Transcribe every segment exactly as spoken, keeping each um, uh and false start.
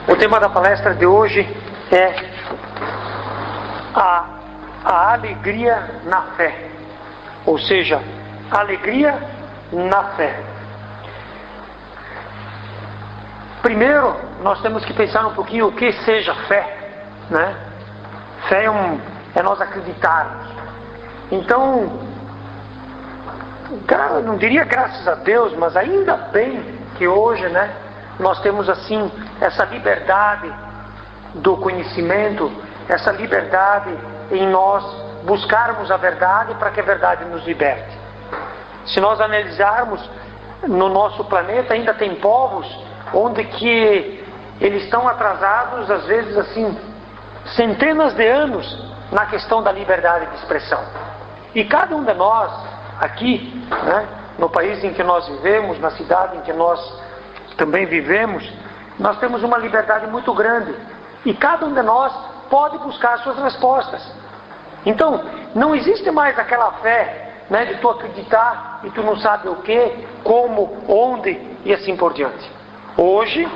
O tema da palestra de hoje é a, a alegria na fé, ou seja, alegria na fé. Primeiro, nós temos que pensar um pouquinho o que seja fé, né? Fé é, um, é nós acreditarmos. Então, cara, não diria graças a Deus, mas ainda bem que hoje, né, nós temos assim essa liberdade do conhecimento, essa liberdade em nós buscarmos a verdade para que a verdade nos liberte. Se nós analisarmos no nosso planeta, ainda tem povos onde que eles estão atrasados, às vezes assim, centenas de anos na questão da liberdade de expressão. E cada um de nós aqui, né, no país em que nós vivemos, na cidade em que nós também vivemos, nós temos uma liberdade muito grande. E cada um de nós pode buscar suas respostas. Então, não existe mais aquela fé, né, de tu acreditar e tu não sabe o que, como, onde e assim por diante. Hoje,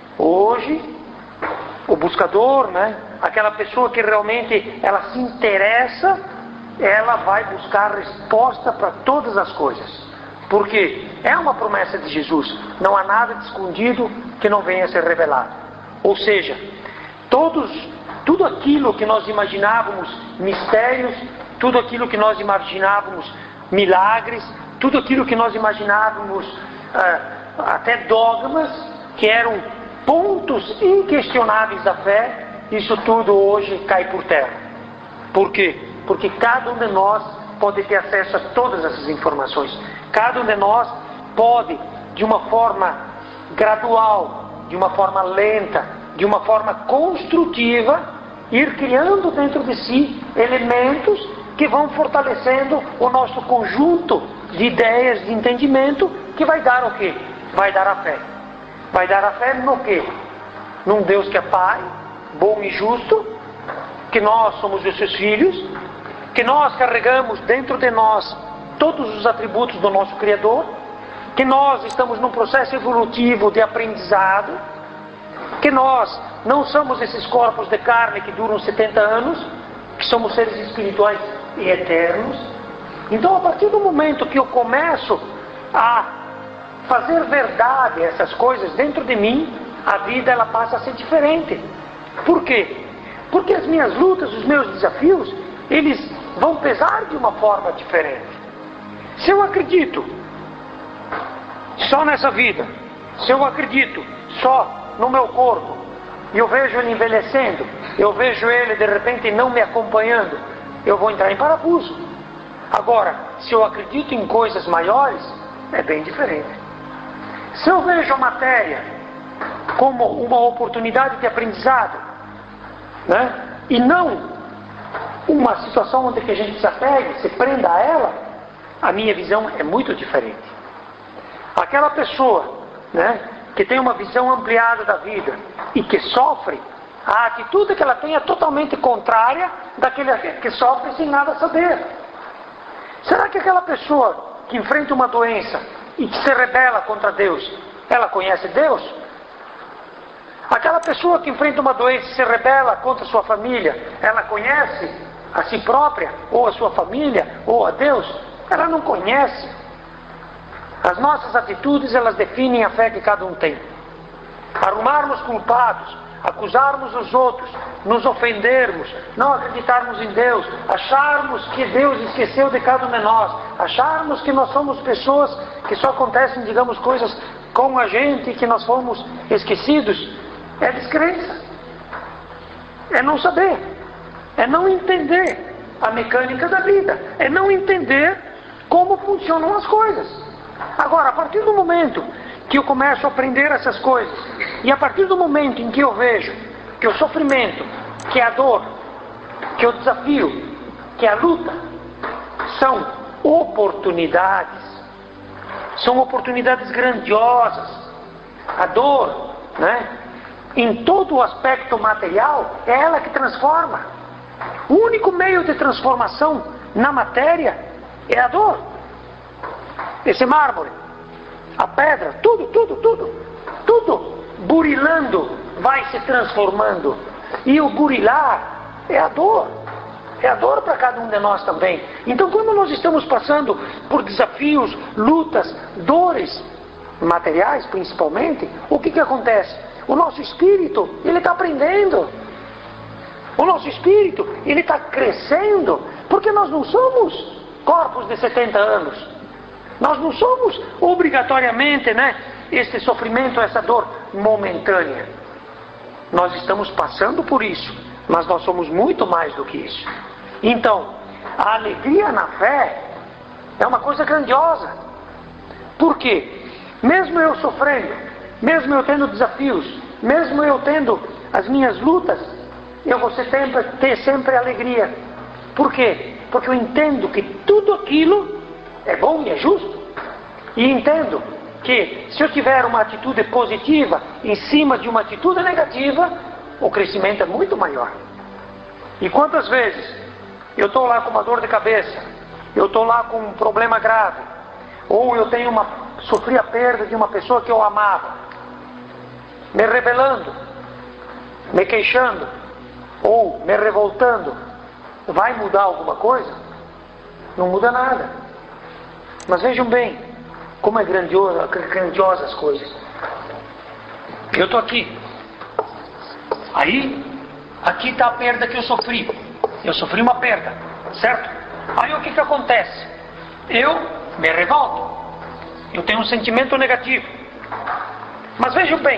hoje, o buscador, né, aquela pessoa que realmente ela se interessa, ela vai buscar resposta para todas as coisas. Porque é uma promessa de Jesus. Não há nada de escondido que não venha a ser revelado. Ou seja, todos, tudo aquilo que nós imaginávamos mistérios, tudo aquilo que nós imaginávamos milagres, tudo aquilo que nós imaginávamos ah, até dogmas, que eram pontos inquestionáveis da fé, isso tudo hoje cai por terra. Por quê? Porque cada um de nós pode ter acesso a todas essas informações. Cada um de nós pode, de uma forma gradual, de uma forma lenta, de uma forma construtiva, ir criando dentro de si elementos que vão fortalecendo o nosso conjunto de ideias, de entendimento, que vai dar o quê? Vai dar a fé. Vai dar a fé no quê? Num Deus que é Pai, bom e justo, que nós somos os seus filhos, que nós carregamos dentro de nós todos os atributos do nosso Criador, que nós estamos num processo evolutivo de aprendizado, que nós não somos esses corpos de carne que duram setenta anos, que somos seres espirituais e eternos. Então, a partir do momento que eu começo a fazer verdade essas coisas dentro de mim, a vida ela passa a ser diferente. Por quê? Porque as minhas lutas, os meus desafios, eles vão pesar de uma forma diferente. Se eu acredito só nessa vida, se eu acredito só no meu corpo, e eu vejo ele envelhecendo, eu vejo ele de repente não me acompanhando, eu vou entrar em parafuso. Agora, se eu acredito em coisas maiores, é bem diferente. Se eu vejo a matéria como uma oportunidade de aprendizado, né, e não uma situação onde que a gente se apegue, se prenda a ela, a minha visão é muito diferente. Aquela pessoa, né, que tem uma visão ampliada da vida e que sofre, a atitude que ela tem é totalmente contrária daquele que sofre sem nada saber. Será que aquela pessoa que enfrenta uma doença e que se rebela contra Deus, ela conhece Deus? Aquela pessoa que enfrenta uma doença e se rebela contra sua família, ela conhece a si própria, ou a sua família, ou a Deus? Ela não conhece. As nossas atitudes, elas definem a fé que cada um tem. Arrumarmos culpados, acusarmos os outros, nos ofendermos, não acreditarmos em Deus, acharmos que Deus esqueceu de cada um de nós, acharmos que nós somos pessoas que só acontecem, digamos, coisas com a gente e que nós fomos esquecidos, é descrença. É não saber. É não entender a mecânica da vida. É não entender como funcionam as coisas. Agora, a partir do momento que eu começo a aprender essas coisas, e a partir do momento em que eu vejo que o sofrimento, que a dor, que o desafio, que a luta são oportunidades, são oportunidades grandiosas. A dor, né, em todo o aspecto material, é ela que transforma. O único meio de transformação na matéria é a dor. Esse mármore, a pedra, tudo, tudo, tudo, tudo burilando vai se transformando. E o burilar é a dor. É a dor para cada um de nós também. Então, quando nós estamos passando por desafios, lutas, dores, materiais principalmente, o que que acontece? O nosso espírito, ele está aprendendo. O nosso espírito, ele está crescendo, porque nós não somos corpos de setenta anos. Nós não somos obrigatoriamente, né, este sofrimento, essa dor momentânea. Nós estamos passando por isso, mas nós somos muito mais do que isso. Então, a alegria na fé é uma coisa grandiosa. Por quê? Mesmo eu sofrendo, mesmo eu tendo desafios, mesmo eu tendo as minhas lutas, eu vou sempre, ter sempre alegria. Por quê? Porque eu entendo que tudo aquilo é bom e é justo. E entendo que se eu tiver uma atitude positiva em cima de uma atitude negativa, o crescimento é muito maior. E quantas vezes eu estou lá com uma dor de cabeça, eu estou lá com um problema grave, ou eu tenho uma, sofri a perda de uma pessoa que eu amava, me rebelando, me queixando, ou me revoltando, vai mudar alguma coisa? Não muda nada. Mas vejam bem, como é grandiosa, grandiosas as coisas. Eu estou aqui. Aí, aqui está a perda que eu sofri. Eu sofri uma perda, certo? Aí o que que acontece? Eu me revolto. Eu tenho um sentimento negativo. Mas vejam bem,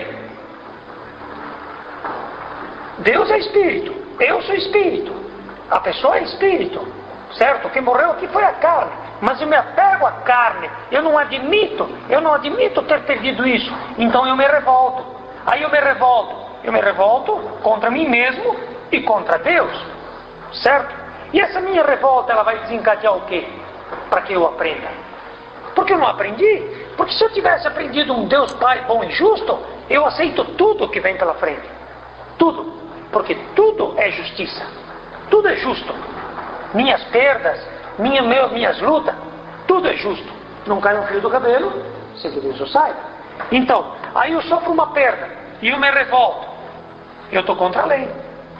Deus é espírito, eu sou espírito, a pessoa é espírito, certo? Quem morreu aqui foi a carne, mas eu me apego à carne, eu não admito, eu não admito ter perdido isso, então eu me revolto. Aí eu me revolto, eu me revolto contra mim mesmo e contra Deus, certo? E essa minha revolta, ela vai desencadear o quê? Para que eu aprenda. Porque eu não aprendi? Porque se eu tivesse aprendido um Deus Pai bom e justo, eu aceito tudo que vem pela frente. Tudo. Porque tudo é justiça. Tudo é justo. Minhas perdas, minha, meu, minhas lutas, tudo é justo. Não cai um fio do cabelo, sem que Deus o saiba. Então, aí eu sofro uma perda e eu me revolto. Eu estou contra a lei.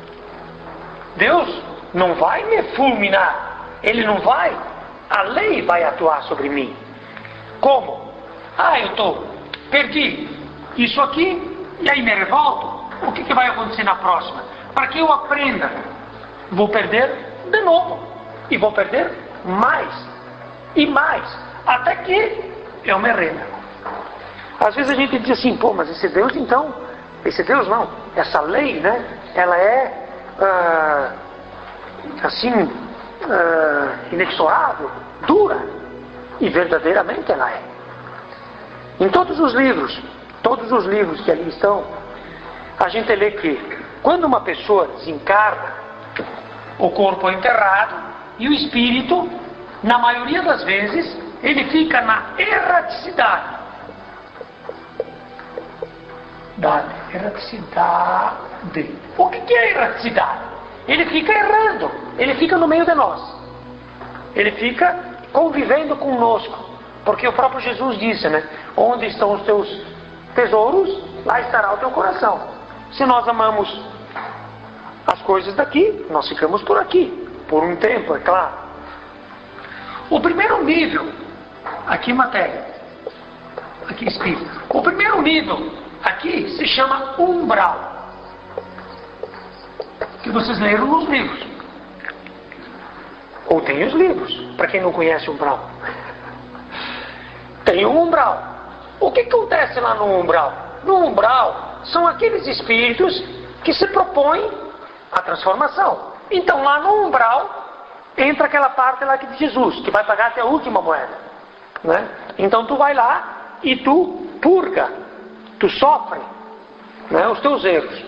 Deus não vai me fulminar. Ele não vai. A lei vai atuar sobre mim. Como? Ah, eu estou, perdi isso aqui e aí me revolto. O que, que vai acontecer na próxima? Para que eu aprenda, vou perder de novo. E vou perder mais e mais. Até que eu me renda. Às vezes a gente diz assim, pô, mas esse Deus então, esse Deus não, essa lei, né? Ela é ah, assim, ah, inexorável, dura. E verdadeiramente ela é. Em todos os livros, todos os livros que ali estão, a gente lê que quando uma pessoa desencarna, o corpo é enterrado e o espírito, na maioria das vezes, ele fica na erraticidade. Da erraticidade. O que é erraticidade? Ele fica errando, ele fica no meio de nós. Ele fica convivendo conosco. Porque o próprio Jesus disse, né? Onde estão os teus tesouros, lá estará o teu coração. Se nós amamos as coisas daqui, nós ficamos por aqui. Por um tempo, é claro. O primeiro nível, aqui matéria, aqui espírito. O primeiro nível, aqui, se chama umbral. Que vocês leram nos livros. Ou tem os livros, para quem não conhece o umbral. Tem o umbral. O que acontece lá no umbral? No umbral são aqueles espíritos que se propõem a transformação. Então lá no umbral entra aquela parte lá de Jesus, que vai pagar até a última moeda, né? Então tu vai lá e tu purga, tu sofre, né, os teus erros.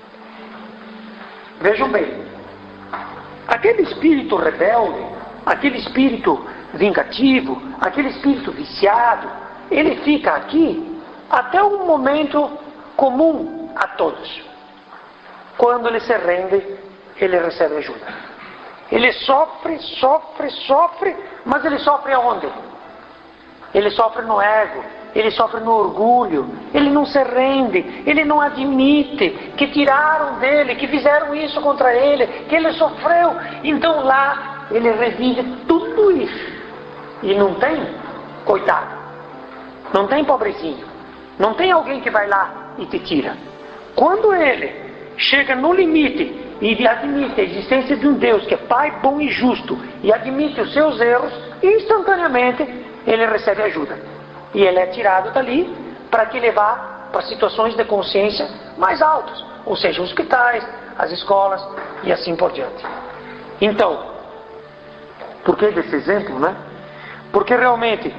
Vejam bem, aquele espírito rebelde, aquele espírito vingativo, aquele espírito viciado, ele fica aqui até um momento comum a todos. Quando ele se rende, ele recebe ajuda. Ele sofre, sofre, sofre, mas ele sofre aonde? Ele sofre no ego, ele sofre no orgulho, ele não se rende, ele não admite que tiraram dele, que fizeram isso contra ele, que ele sofreu. Então lá ele revive tudo isso. E não tem, coitado, não tem pobrezinho, não tem alguém que vai lá e te tira. Quando ele chega no limite e admite a existência de um Deus que é Pai bom e justo, e admite os seus erros, instantaneamente ele recebe ajuda. E ele é tirado dali para te levar para situações de consciência mais altas, ou seja, hospitais, as escolas e assim por diante. Então, por que desse exemplo, né? Porque realmente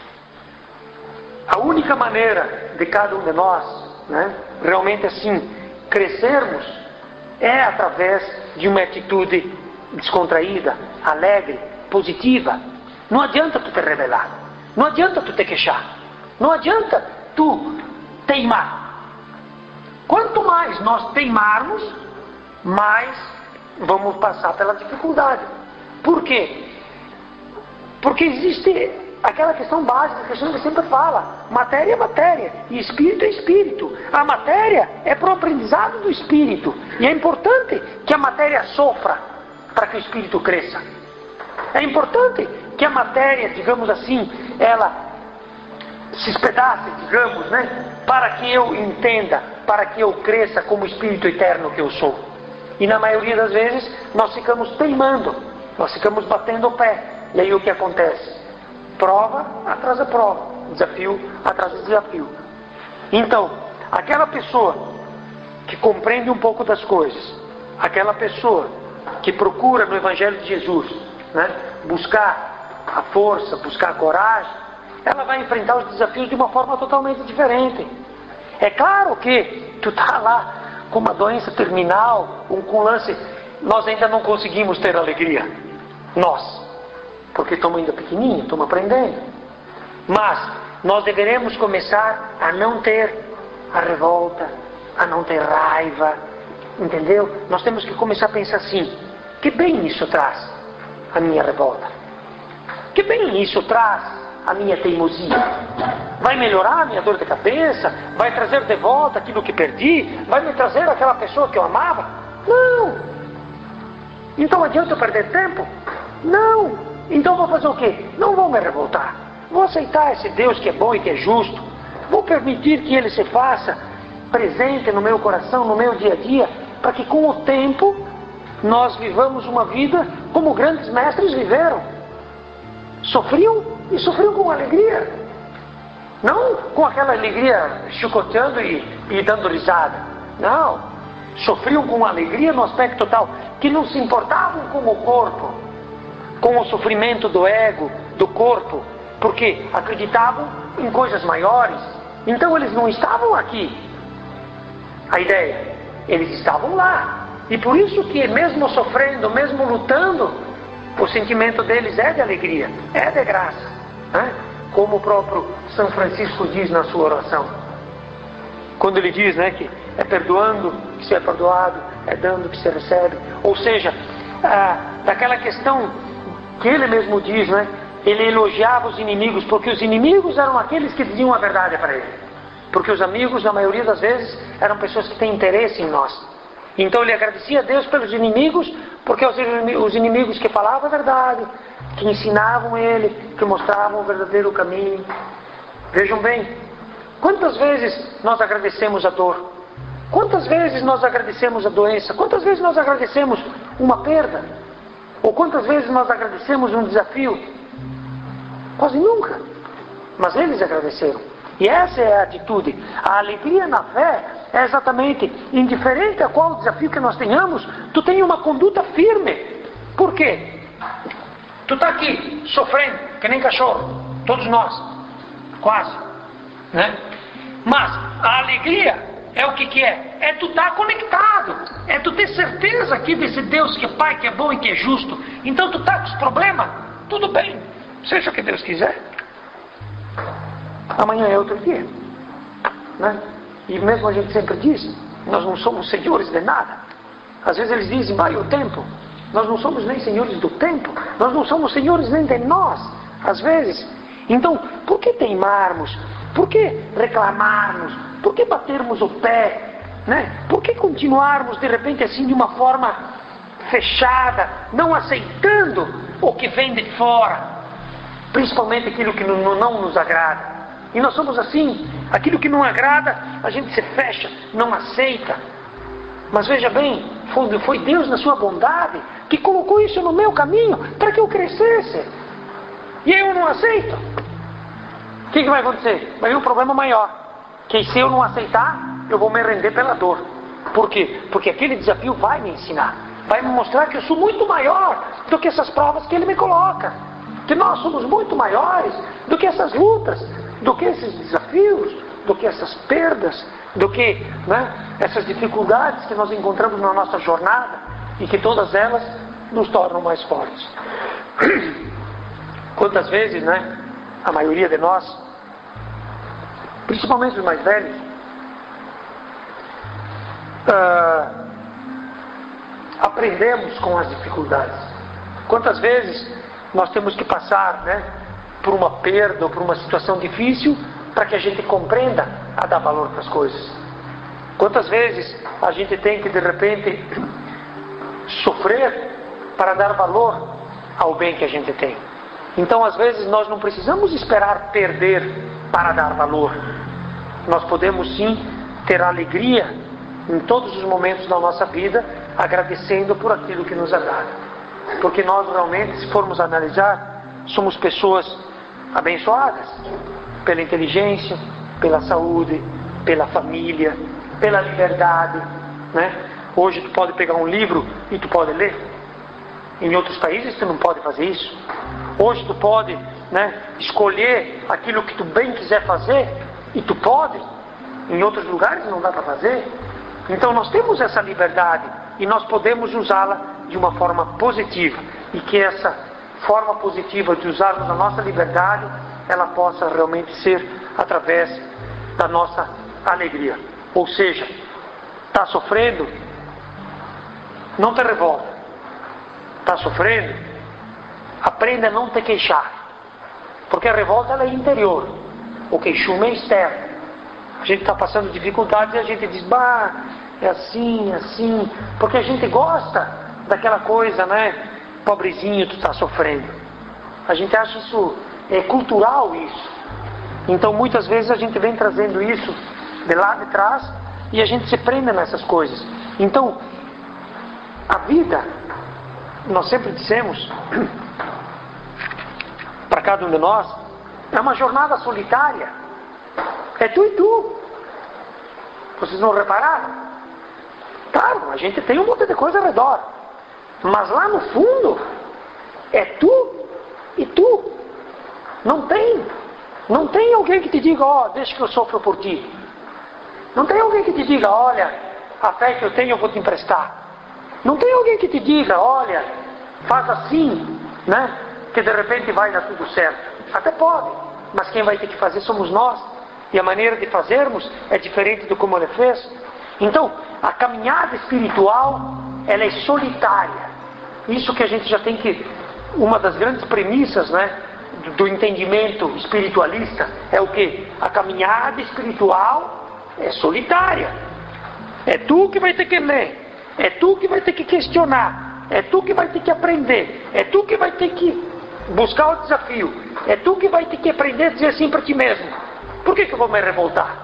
a única maneira de cada um de nós, né, realmente assim, crescermos é através de uma atitude descontraída, alegre, positiva. Não adianta tu te rebelar, não adianta tu te queixar, não adianta tu teimar. Quanto mais nós teimarmos, mais vamos passar pela dificuldade. Por quê? Porque existe aquela questão básica que a gente sempre fala: matéria é matéria e espírito é espírito. A matéria é para o aprendizado do espírito, e é importante que a matéria sofra para que o espírito cresça. É importante que a matéria, digamos assim, ela se espedace, digamos, né, para que eu entenda, para que eu cresça como espírito eterno que eu sou. E na maioria das vezes nós ficamos teimando, nós ficamos batendo o pé. E aí o que acontece? Prova atrás de prova, desafio atrás de desafio. Então, aquela pessoa que compreende um pouco das coisas, aquela pessoa que procura no Evangelho de Jesus, né, buscar a força, buscar a coragem, ela vai enfrentar os desafios de uma forma totalmente diferente. É claro que tu está lá com uma doença terminal, um, com um lance, nós ainda não conseguimos ter alegria. Nós. Porque estamos ainda pequenininhos, estamos aprendendo. Mas nós deveremos começar a não ter a revolta, a não ter raiva, entendeu? Nós temos que começar a pensar assim: que bem isso traz a minha revolta? Que bem isso traz a minha teimosia? Vai melhorar a minha dor de cabeça? Vai trazer de volta aquilo que perdi? Vai me trazer aquela pessoa que eu amava? Não! Então adianta eu perder tempo? Não! Então vou fazer o quê? Não vou me revoltar. Vou aceitar esse Deus que é bom e que é justo. Vou permitir que Ele se faça presente no meu coração, no meu dia a dia, para que com o tempo nós vivamos uma vida como grandes mestres viveram. Sofriam e sofriam com alegria. Não com aquela alegria chicoteando e, e dando risada. Não. Sofriam com alegria no aspecto tal que não se importavam com o corpo, com o sofrimento do ego, do corpo, porque acreditavam em coisas maiores. Então eles não estavam aqui. A ideia, eles estavam lá. E por isso que mesmo sofrendo, mesmo lutando, o sentimento deles é de alegria, é de graça, né? Como o próprio São Francisco diz na sua oração, quando ele diz, né, que é perdoando que se é perdoado, é dando que se recebe. Ou seja, ah, daquela questão que ele mesmo diz, né? Ele elogiava os inimigos, porque os inimigos eram aqueles que diziam a verdade para ele. Porque os amigos, na maioria das vezes, eram pessoas que têm interesse em nós. Então ele agradecia a Deus pelos inimigos, porque os inimigos que falavam a verdade, que ensinavam ele, que mostravam o verdadeiro caminho. Vejam bem, quantas vezes nós agradecemos a dor? Quantas vezes nós agradecemos a doença? Quantas vezes nós agradecemos uma perda? Ou quantas vezes nós agradecemos um desafio? Quase nunca. Mas eles agradeceram. E essa é a atitude. A alegria na fé é exatamente, indiferente a qual desafio que nós tenhamos, tu tem uma conduta firme. Por quê? Tu está aqui, sofrendo, que nem cachorro. Todos nós. Quase. Né? Mas a alegria é o que que é? É tu estar conectado. É tu ter certeza aqui desse Deus que é Pai, que é bom e que é justo. Então tu está com os problemas, tudo bem. Seja o que Deus quiser. Amanhã é outro dia. Né? E mesmo a gente sempre diz, nós não somos senhores de nada. Às vezes eles dizem, vai o tempo. Nós não somos nem senhores do tempo. Nós não somos senhores nem de nós. Às vezes. Então, por que teimarmos? Por que reclamarmos? Por que batermos o pé? Né? Por que continuarmos de repente assim de uma forma fechada, não aceitando o que vem de fora, principalmente aquilo que não, não nos agrada? E nós somos assim, aquilo que não agrada, a gente se fecha, não aceita. Mas veja bem, foi, foi Deus na sua bondade que colocou isso no meu caminho para que eu crescesse. E eu não aceito. O que, que vai acontecer? Vai vir um problema maior. Que se eu não aceitar, eu vou me render pela dor. Por quê? Porque aquele desafio vai me ensinar. Vai me mostrar que eu sou muito maior do que essas provas que Ele me coloca. Que nós somos muito maiores do que essas lutas, do que esses desafios, do que essas perdas, do que né, essas dificuldades que nós encontramos na nossa jornada e que todas elas nos tornam mais fortes. Quantas vezes, né, a maioria de nós, principalmente os mais velhos, uh, aprendemos com as dificuldades. Quantas vezes nós temos que passar, né, por uma perda ou por uma situação difícil para que a gente compreenda a dar valor para as coisas. Quantas vezes a gente tem que de repente sofrer para dar valor ao bem que a gente tem. Então às vezes nós não precisamos esperar perder para dar valor. Nós podemos sim ter alegria em todos os momentos da nossa vida, agradecendo por aquilo que nos é dado. Porque nós realmente, se formos analisar, somos pessoas abençoadas pela inteligência, pela saúde, pela família, pela liberdade, né? Hoje tu pode pegar um livro e tu pode ler. Em outros países tu não pode fazer isso. Hoje tu pode, né, escolher aquilo que tu bem quiser fazer e tu pode. Em outros lugares não dá para fazer. Então nós temos essa liberdade e nós podemos usá-la de uma forma positiva. E que essa forma positiva de usarmos a nossa liberdade, ela possa realmente ser através da nossa alegria. Ou seja, está sofrendo? Não te revolta. Está sofrendo? Aprenda a não te queixar. Porque a revolta ela é interior. O queixume é externo. A gente está passando dificuldades e a gente diz, bah, é assim, assim. Porque a gente gosta daquela coisa, né? Pobrezinho, tu está sofrendo. A gente acha isso, é cultural isso. Então muitas vezes a gente vem trazendo isso de lá de trás e a gente se prende nessas coisas. Então, a vida, nós sempre dissemos, para cada um de nós, é uma jornada solitária. É tu e tu. Vocês não repararam? Claro, a gente tem um monte de coisa ao redor. Mas lá no fundo, é tu e tu. Não tem. Não tem alguém que te diga, ó, oh, deixa que eu sofro por ti. Não tem alguém que te diga, olha, a fé que eu tenho eu vou te emprestar. Não tem alguém que te diga, olha, faz assim, né? Que de repente vai dar tudo certo. Até pode, mas quem vai ter que fazer somos nós. E a maneira de fazermos é diferente do como ele fez. Então, a caminhada espiritual, ela é solitária. Isso que a gente já tem que... Uma das grandes premissas, né, do, do entendimento espiritualista é o quê? A caminhada espiritual é solitária. É tu que vai ter que ler. É tu que vai ter que questionar. É tu que vai ter que aprender. É tu que vai ter que buscar o desafio. É tu que vai ter que aprender a dizer assim para ti mesmo. Por que que eu vou me revoltar?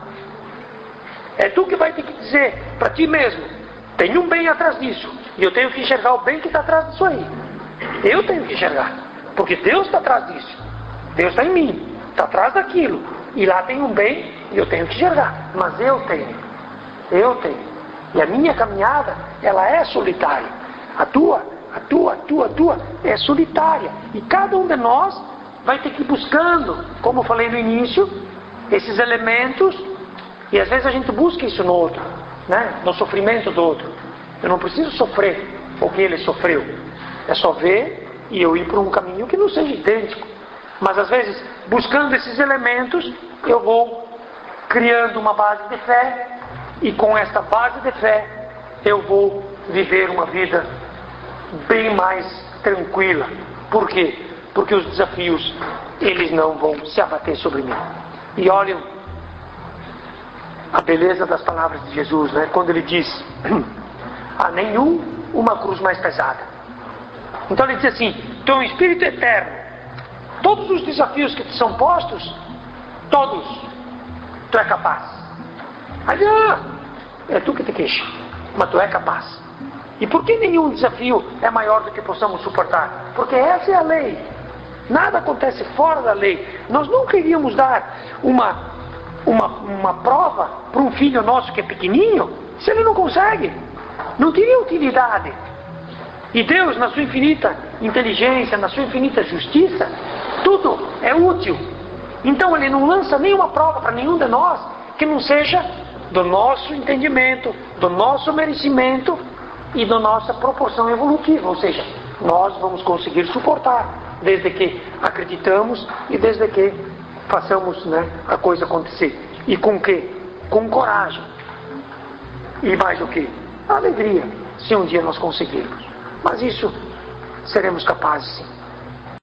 É tu que vai ter que dizer para ti mesmo, tem um bem atrás disso. E eu tenho que enxergar o bem que está atrás disso aí. Eu tenho que enxergar. Porque Deus está atrás disso. Deus está em mim. Está atrás daquilo. E lá tem um bem e eu tenho que enxergar. Mas eu tenho. Eu tenho. E a minha caminhada, ela é solitária. A tua, a tua, a tua, a tua é solitária. E cada um de nós vai ter que ir buscando, como eu falei no início, esses elementos. E às vezes a gente busca isso no outro, né? No sofrimento do outro. Eu não preciso sofrer o que ele sofreu. É só ver e eu ir por um caminho que não seja idêntico. Mas às vezes, buscando esses elementos, eu vou criando uma base de fé. E com esta base de fé, eu vou viver uma vida bem mais tranquila. Por quê? Porque os desafios, eles não vão se abater sobre mim. E olhem, a beleza das palavras de Jesus, né? Quando ele diz: a nenhum uma cruz mais pesada. Então ele diz assim: tu é um espírito eterno. Todos os desafios que te são postos, todos, tu é capaz. Aí, ah, é tu que te queixa, mas tu é capaz. E por que nenhum desafio é maior do que possamos suportar? Porque essa é a lei. Nada acontece fora da lei. Nós nunca iríamos dar uma, uma, uma prova para um filho nosso que é pequenininho, se ele não consegue. Não teria utilidade. E Deus, na sua infinita inteligência, na sua infinita justiça, tudo é útil. Então ele não lança nenhuma prova para nenhum de nós que não seja do nosso entendimento, do nosso merecimento e da nossa proporção evolutiva. Ou seja, nós vamos conseguir suportar, desde que acreditamos e desde que façamos, né, a coisa acontecer. E com que? Com coragem. E mais o que? Alegria, se um dia nós conseguirmos. Mas isso seremos capazes sim.